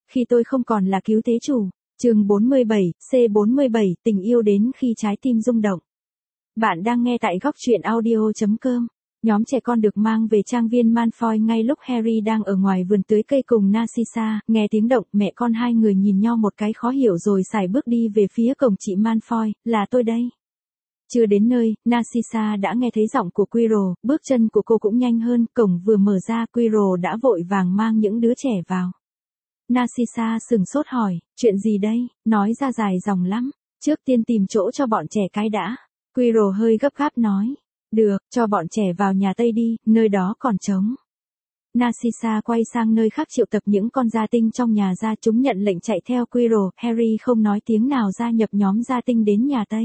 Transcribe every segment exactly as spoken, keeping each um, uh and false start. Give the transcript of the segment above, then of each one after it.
khi tôi không còn là cứu thế chủ. Chương bốn mươi bảy, C bốn mươi bảy, tình yêu đến khi trái tim rung động. Bạn đang nghe tại góc truyện audio chấm com. Nhóm trẻ con được mang về trang viên Malfoy ngay lúc Harry đang ở ngoài vườn tưới cây cùng Narcissa, nghe tiếng động, mẹ con hai người nhìn nhau một cái khó hiểu rồi sải bước đi về phía cổng chị Malfoy, là tôi đây. Chưa đến nơi, Narcissa đã nghe thấy giọng của Quirrell, bước chân của cô cũng nhanh hơn, cổng vừa mở ra, Quirrell đã vội vàng mang những đứa trẻ vào. Narcissa sừng sốt hỏi, chuyện gì đây, nói ra dài dòng lắm, trước tiên tìm chỗ cho bọn trẻ cái đã. Quirrell hơi gấp gáp nói, được, cho bọn trẻ vào nhà Tây đi, nơi đó còn trống. Narcissa quay sang nơi khác triệu tập những con gia tinh trong nhà ra, chúng nhận lệnh chạy theo Quirrell. Harry không nói tiếng nào gia nhập nhóm gia tinh đến nhà Tây.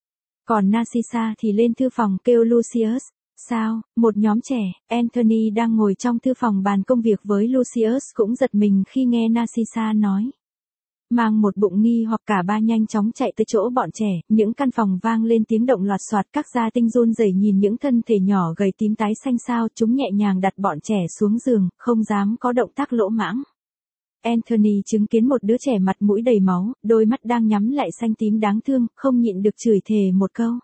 Còn Narcissa thì lên thư phòng kêu Lucius. Sao, một nhóm trẻ, Anthony đang ngồi trong thư phòng bàn công việc với Lucius cũng giật mình khi nghe Narcissa nói. Mang một bụng nghi hoặc cả ba nhanh chóng chạy tới chỗ bọn trẻ, những căn phòng vang lên tiếng động loạt soạt, các gia tinh run rẩy nhìn những thân thể nhỏ gầy tím tái xanh xao, chúng nhẹ nhàng đặt bọn trẻ xuống giường, không dám có động tác lỗ mãng. Anthony chứng kiến một đứa trẻ mặt mũi đầy máu, đôi mắt đang nhắm lại xanh tím đáng thương, không nhịn được chửi thề một câu.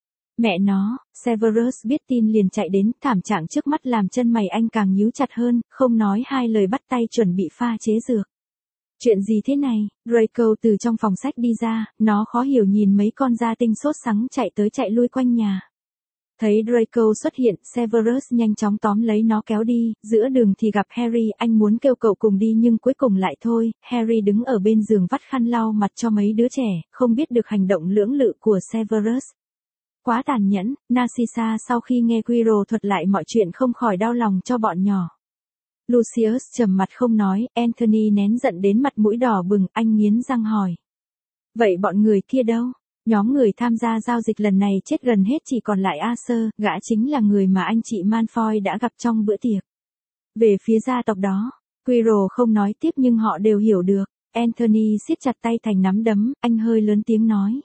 Mẹ nó, Severus biết tin liền chạy đến, thảm trạng trước mắt làm chân mày anh càng nhíu chặt hơn, không nói hai lời bắt tay chuẩn bị pha chế dược. Chuyện gì thế này? Draco từ trong phòng sách đi ra, nó khó hiểu nhìn mấy con gia tinh sốt sắng chạy tới chạy lui quanh nhà. Thấy Draco xuất hiện, Severus nhanh chóng tóm lấy nó kéo đi, giữa đường thì gặp Harry, anh muốn kêu cậu cùng đi nhưng cuối cùng lại thôi. Harry đứng ở bên giường vắt khăn lau mặt cho mấy đứa trẻ, không biết được hành động lưỡng lự của Severus. Quá tàn nhẫn, Narcissa sau khi nghe Quirrell thuật lại mọi chuyện không khỏi đau lòng cho bọn nhỏ. Lucius trầm mặt không nói, Anthony nén giận đến mặt mũi đỏ bừng, anh nghiến răng hỏi. Vậy bọn người kia đâu? Nhóm người tham gia giao dịch lần này chết gần hết, chỉ còn lại Arthur, gã chính là người mà anh chị Malfoy đã gặp trong bữa tiệc. Về phía gia tộc đó, Quirrell không nói tiếp nhưng họ đều hiểu được. Anthony siết chặt tay thành nắm đấm, anh hơi lớn tiếng nói.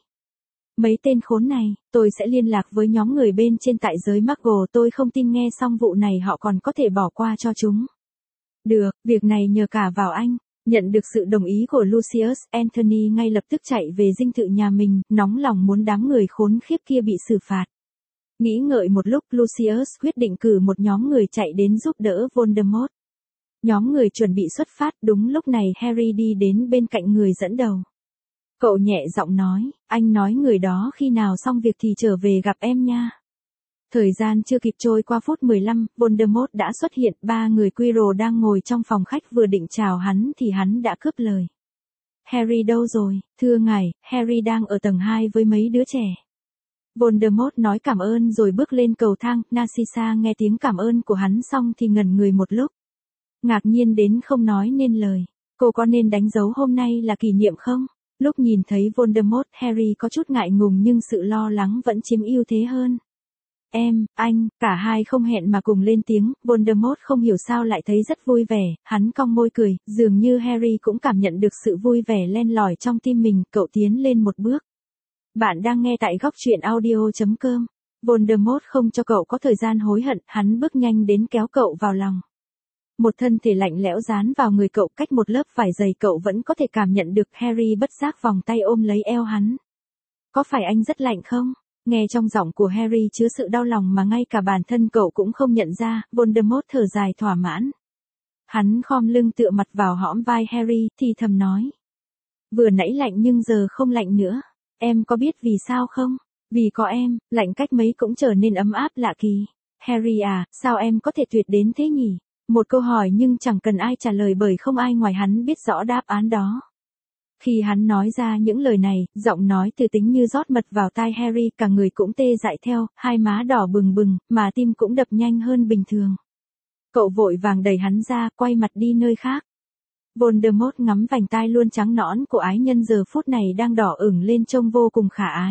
Mấy tên khốn này, tôi sẽ liên lạc với nhóm người bên trên tại giới Muggle, tôi không tin nghe xong vụ này họ còn có thể bỏ qua cho chúng. Được, việc này nhờ cả vào anh. Nhận được sự đồng ý của Lucius, Anthony ngay lập tức chạy về dinh thự nhà mình, nóng lòng muốn đám người khốn khiếp kia bị xử phạt. Nghĩ ngợi một lúc, Lucius quyết định cử một nhóm người chạy đến giúp đỡ Voldemort. Nhóm người chuẩn bị xuất phát, đúng lúc này Harry đi đến bên cạnh người dẫn đầu. Cậu nhẹ giọng nói, anh nói người đó khi nào xong việc thì trở về gặp em nha. Thời gian chưa kịp trôi qua phút mười lăm, Voldemort đã xuất hiện, ba người Quirrell đang ngồi trong phòng khách vừa định chào hắn thì hắn đã cướp lời. Harry đâu rồi? Thưa ngài, Harry đang ở tầng hai với mấy đứa trẻ. Voldemort nói cảm ơn rồi bước lên cầu thang, Narcissa nghe tiếng cảm ơn của hắn xong thì ngẩn người một lúc. Ngạc nhiên đến không nói nên lời, cô có nên đánh dấu hôm nay là kỷ niệm không? Lúc nhìn thấy Voldemort, Harry có chút ngại ngùng nhưng sự lo lắng vẫn chiếm ưu thế hơn. Em, anh, cả hai không hẹn mà cùng lên tiếng, Voldemort không hiểu sao lại thấy rất vui vẻ, hắn cong môi cười, dường như Harry cũng cảm nhận được sự vui vẻ len lỏi trong tim mình, cậu tiến lên một bước. Bạn đang nghe tại góc truyện audio chấm com. Voldemort không cho cậu có thời gian hối hận, hắn bước nhanh đến kéo cậu vào lòng. Một thân thể lạnh lẽo dán vào người cậu, cách một lớp vải dày cậu vẫn có thể cảm nhận được. Harry bất giác vòng tay ôm lấy eo hắn. Có phải anh rất lạnh không? Nghe trong giọng của Harry chứa sự đau lòng mà ngay cả bản thân cậu cũng không nhận ra, Voldemort thở dài thỏa mãn. Hắn khom lưng tựa mặt vào hõm vai Harry, thì thầm nói. Vừa nãy lạnh nhưng giờ không lạnh nữa. Em có biết vì sao không? Vì có em, lạnh cách mấy cũng trở nên ấm áp lạ kỳ. Harry à, sao em có thể tuyệt đến thế nhỉ? Một câu hỏi nhưng chẳng cần ai trả lời bởi không ai ngoài hắn biết rõ đáp án đó. Khi hắn nói ra những lời này, giọng nói từ tính như rót mật vào tai Harry, cả người cũng tê dại theo, hai má đỏ bừng bừng, mà tim cũng đập nhanh hơn bình thường. Cậu vội vàng đẩy hắn ra, quay mặt đi nơi khác. Voldemort ngắm vành tai luôn trắng nõn của ái nhân giờ phút này đang đỏ ửng lên trông vô cùng khả ái.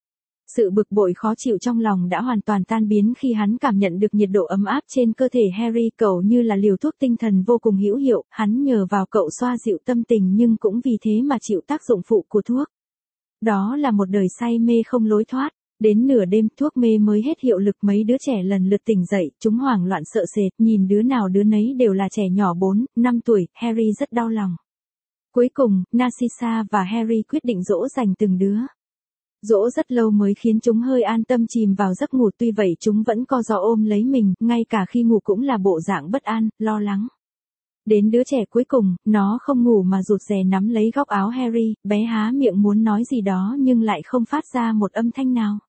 Sự bực bội khó chịu trong lòng đã hoàn toàn tan biến khi hắn cảm nhận được nhiệt độ ấm áp trên cơ thể Harry, cậu như là liều thuốc tinh thần vô cùng hữu hiệu, hắn nhờ vào cậu xoa dịu tâm tình nhưng cũng vì thế mà chịu tác dụng phụ của thuốc. Đó là một đời say mê không lối thoát, đến nửa đêm thuốc mê mới hết hiệu lực, mấy đứa trẻ lần lượt tỉnh dậy, chúng hoảng loạn sợ sệt, nhìn đứa nào đứa nấy đều là trẻ nhỏ bốn, năm tuổi, Harry rất đau lòng. Cuối cùng, Narcissa và Harry quyết định dỗ dành từng đứa. Dỗ rất lâu mới khiến chúng hơi an tâm chìm vào giấc ngủ, tuy vậy chúng vẫn co giò ôm lấy mình, ngay cả khi ngủ cũng là bộ dạng bất an, lo lắng. Đến đứa trẻ cuối cùng, nó không ngủ mà rụt rè nắm lấy góc áo Harry, bé há miệng muốn nói gì đó nhưng lại không phát ra một âm thanh nào.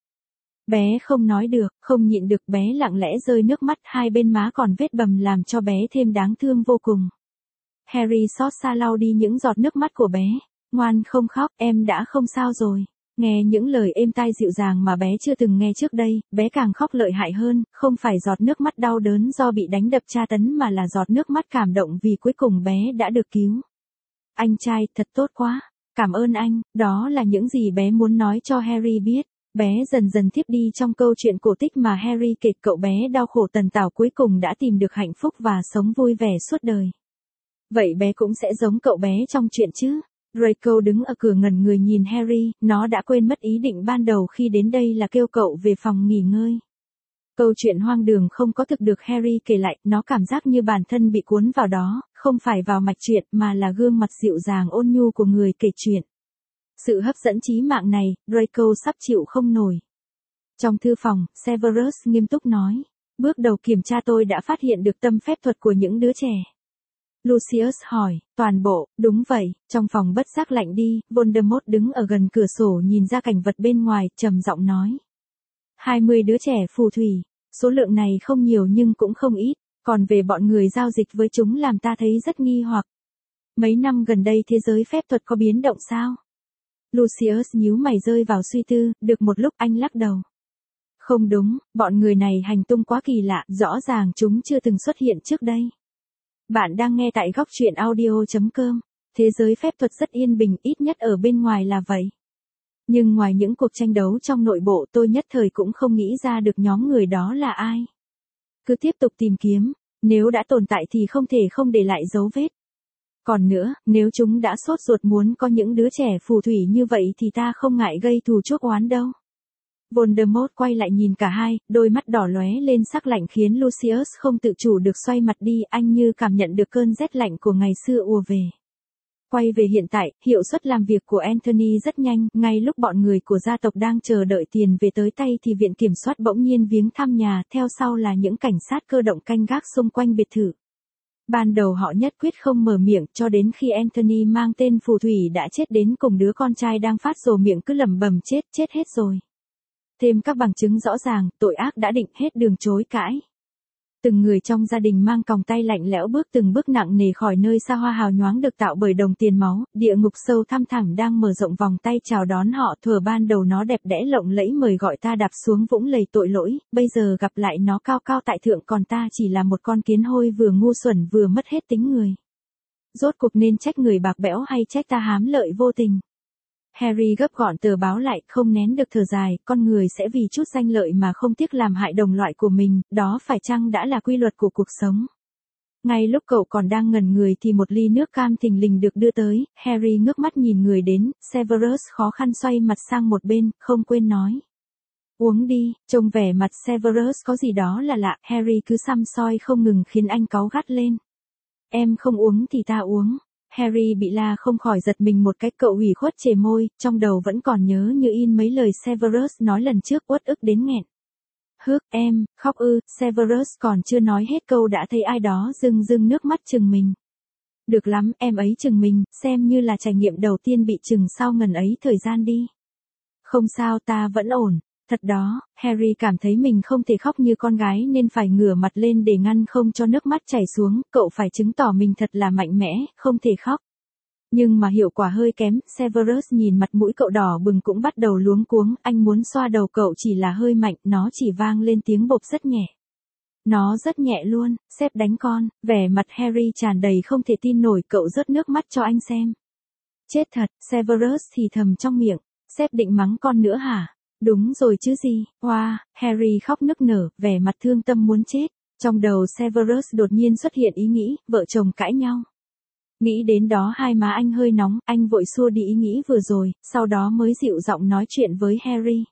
Bé không nói được, không nhịn được, bé lặng lẽ rơi nước mắt, hai bên má còn vết bầm làm cho bé thêm đáng thương vô cùng. Harry xót xa lau đi những giọt nước mắt của bé. Ngoan không khóc, em đã không sao rồi. Nghe những lời êm tai dịu dàng mà bé chưa từng nghe trước đây, bé càng khóc lợi hại hơn, không phải giọt nước mắt đau đớn do bị đánh đập tra tấn mà là giọt nước mắt cảm động vì cuối cùng bé đã được cứu. Anh trai, thật tốt quá. Cảm ơn anh, đó là những gì bé muốn nói cho Harry biết. Bé dần dần thiếp đi trong câu chuyện cổ tích mà Harry kể, cậu bé đau khổ tần tảo cuối cùng đã tìm được hạnh phúc và sống vui vẻ suốt đời. Vậy bé cũng sẽ giống cậu bé trong chuyện chứ? Draco đứng ở cửa ngẩn người nhìn Harry, nó đã quên mất ý định ban đầu khi đến đây là kêu cậu về phòng nghỉ ngơi. Câu chuyện hoang đường không có thực được Harry kể lại, nó cảm giác như bản thân bị cuốn vào đó, không phải vào mạch truyện mà là gương mặt dịu dàng ôn nhu của người kể chuyện. Sự hấp dẫn chí mạng này, Draco sắp chịu không nổi. Trong thư phòng, Severus nghiêm túc nói, bước đầu kiểm tra tôi đã phát hiện được tâm phép thuật của những đứa trẻ. Lucius hỏi, toàn bộ, đúng vậy, trong phòng bất giác lạnh đi, Voldemort đứng ở gần cửa sổ nhìn ra cảnh vật bên ngoài, trầm giọng nói. hai mươi đứa trẻ phù thủy, số lượng này không nhiều nhưng cũng không ít, còn về bọn người giao dịch với chúng làm ta thấy rất nghi hoặc. Mấy năm gần đây thế giới phép thuật có biến động sao? Lucius nhíu mày rơi vào suy tư, được một lúc anh lắc đầu. Không đúng, bọn người này hành tung quá kỳ lạ, rõ ràng chúng chưa từng xuất hiện trước đây. Bạn đang nghe tại góc truyện audio chấm com. Thế giới phép thuật rất yên bình, ít nhất ở bên ngoài là vậy. Nhưng ngoài những cuộc tranh đấu trong nội bộ tôi nhất thời cũng không nghĩ ra được nhóm người đó là ai. Cứ tiếp tục tìm kiếm, nếu đã tồn tại thì không thể không để lại dấu vết. Còn nữa, nếu chúng đã sốt ruột muốn có những đứa trẻ phù thủy như vậy thì ta không ngại gây thù chuốc oán đâu. Voldemort quay lại nhìn cả hai, đôi mắt đỏ lóe lên sắc lạnh khiến Lucius không tự chủ được xoay mặt đi, anh như cảm nhận được cơn rét lạnh của ngày xưa ùa về. Quay về hiện tại, hiệu suất làm việc của Anthony rất nhanh, ngay lúc bọn người của gia tộc đang chờ đợi tiền về tới tay thì viện kiểm soát bỗng nhiên viếng thăm nhà, theo sau là những cảnh sát cơ động canh gác xung quanh biệt thự. Ban đầu họ nhất quyết không mở miệng, cho đến khi Anthony mang tên phù thủy đã chết đến cùng đứa con trai đang phát rồ miệng cứ lẩm bẩm chết, chết hết rồi. Thêm các bằng chứng rõ ràng, tội ác đã định, hết đường chối cãi. Từng người trong gia đình mang còng tay lạnh lẽo bước từng bước nặng nề khỏi nơi xa hoa hào nhoáng được tạo bởi đồng tiền máu, địa ngục sâu thăm thẳm đang mở rộng vòng tay chào đón họ, thuở ban đầu nó đẹp đẽ lộng lẫy mời gọi ta đạp xuống vũng lầy tội lỗi, bây giờ gặp lại nó cao cao tại thượng còn ta chỉ là một con kiến hôi vừa ngu xuẩn vừa mất hết tính người. Rốt cuộc nên trách người bạc bẽo hay trách ta hám lợi vô tình? Harry gấp gọn tờ báo lại, không nén được thở dài, con người sẽ vì chút danh lợi mà không tiếc làm hại đồng loại của mình, đó phải chăng đã là quy luật của cuộc sống? Ngay lúc cậu còn đang ngẩn người thì một ly nước cam thình lình được đưa tới, Harry ngước mắt nhìn người đến, Severus khó khăn xoay mặt sang một bên, không quên nói. Uống đi, trông vẻ mặt Severus có gì đó là lạ, Harry cứ săm soi không ngừng khiến anh cáu gắt lên. Em không uống thì ta uống. Harry bị la không khỏi giật mình một cái, cậu ủy khuất chề môi, trong đầu vẫn còn nhớ như in mấy lời Severus nói lần trước, uất ức đến nghẹn. Hước, em, khóc ư, Severus còn chưa nói hết câu đã thấy ai đó rưng rưng nước mắt chừng mình. Được lắm, em ấy chừng mình, xem như là trải nghiệm đầu tiên bị chừng sau ngần ấy thời gian đi. Không sao, ta vẫn ổn. Thật đó, Harry cảm thấy mình không thể khóc như con gái nên phải ngửa mặt lên để ngăn không cho nước mắt chảy xuống, cậu phải chứng tỏ mình thật là mạnh mẽ, không thể khóc. Nhưng mà hiệu quả hơi kém, Severus nhìn mặt mũi cậu đỏ bừng cũng bắt đầu luống cuống, anh muốn xoa đầu cậu chỉ là hơi mạnh, nó chỉ vang lên tiếng bộp rất nhẹ. Nó rất nhẹ luôn, sếp đánh con, vẻ mặt Harry tràn đầy không thể tin nổi, cậu rớt nước mắt cho anh xem. Chết thật, Severus thì thầm trong miệng, sếp định mắng con nữa hả? Đúng rồi chứ gì, wow, Harry khóc nức nở, vẻ mặt thương tâm muốn chết. Trong đầu Severus đột nhiên xuất hiện ý nghĩ, vợ chồng cãi nhau. Nghĩ đến đó hai má anh hơi nóng, anh vội xua đi ý nghĩ vừa rồi, sau đó mới dịu giọng nói chuyện với Harry.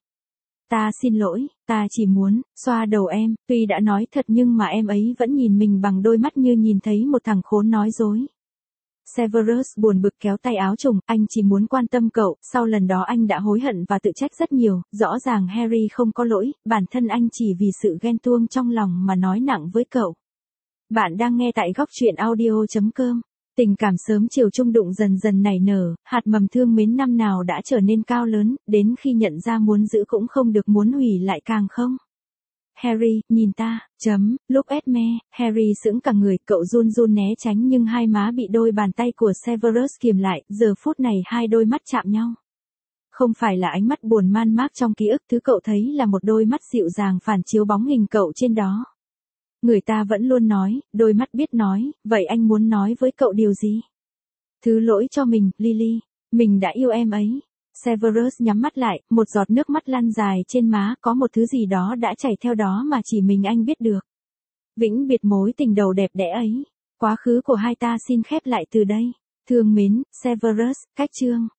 Ta xin lỗi, ta chỉ muốn, xoa đầu em, tuy đã nói thật nhưng mà em ấy vẫn nhìn mình bằng đôi mắt như nhìn thấy một thằng khốn nói dối. Severus buồn bực kéo tay áo trùng, anh chỉ muốn quan tâm cậu, sau lần đó anh đã hối hận và tự trách rất nhiều, rõ ràng Harry không có lỗi, bản thân anh chỉ vì sự ghen tuông trong lòng mà nói nặng với cậu. Bạn đang nghe tại góc truyện audio chấm com. Tình cảm sớm chiều chung đụng dần dần nảy nở, hạt mầm thương mến năm nào đã trở nên cao lớn, đến khi nhận ra muốn giữ cũng không được, muốn hủy lại càng không. Harry, nhìn ta, chấm, lúc Esme, Harry sững cả người, cậu run run né tránh nhưng hai má bị đôi bàn tay của Severus kìm lại, giờ phút này hai đôi mắt chạm nhau. Không phải là ánh mắt buồn man mác trong ký ức, thứ cậu thấy là một đôi mắt dịu dàng phản chiếu bóng hình cậu trên đó. Người ta vẫn luôn nói, đôi mắt biết nói, vậy anh muốn nói với cậu điều gì? Thứ lỗi cho mình, Lily, mình đã yêu em ấy. Severus nhắm mắt lại, một giọt nước mắt lăn dài trên má, có một thứ gì đó đã chảy theo đó mà chỉ mình anh biết được. Vĩnh biệt mối tình đầu đẹp đẽ ấy. Quá khứ của hai ta xin khép lại từ đây. Thương mến, Severus, cách chương.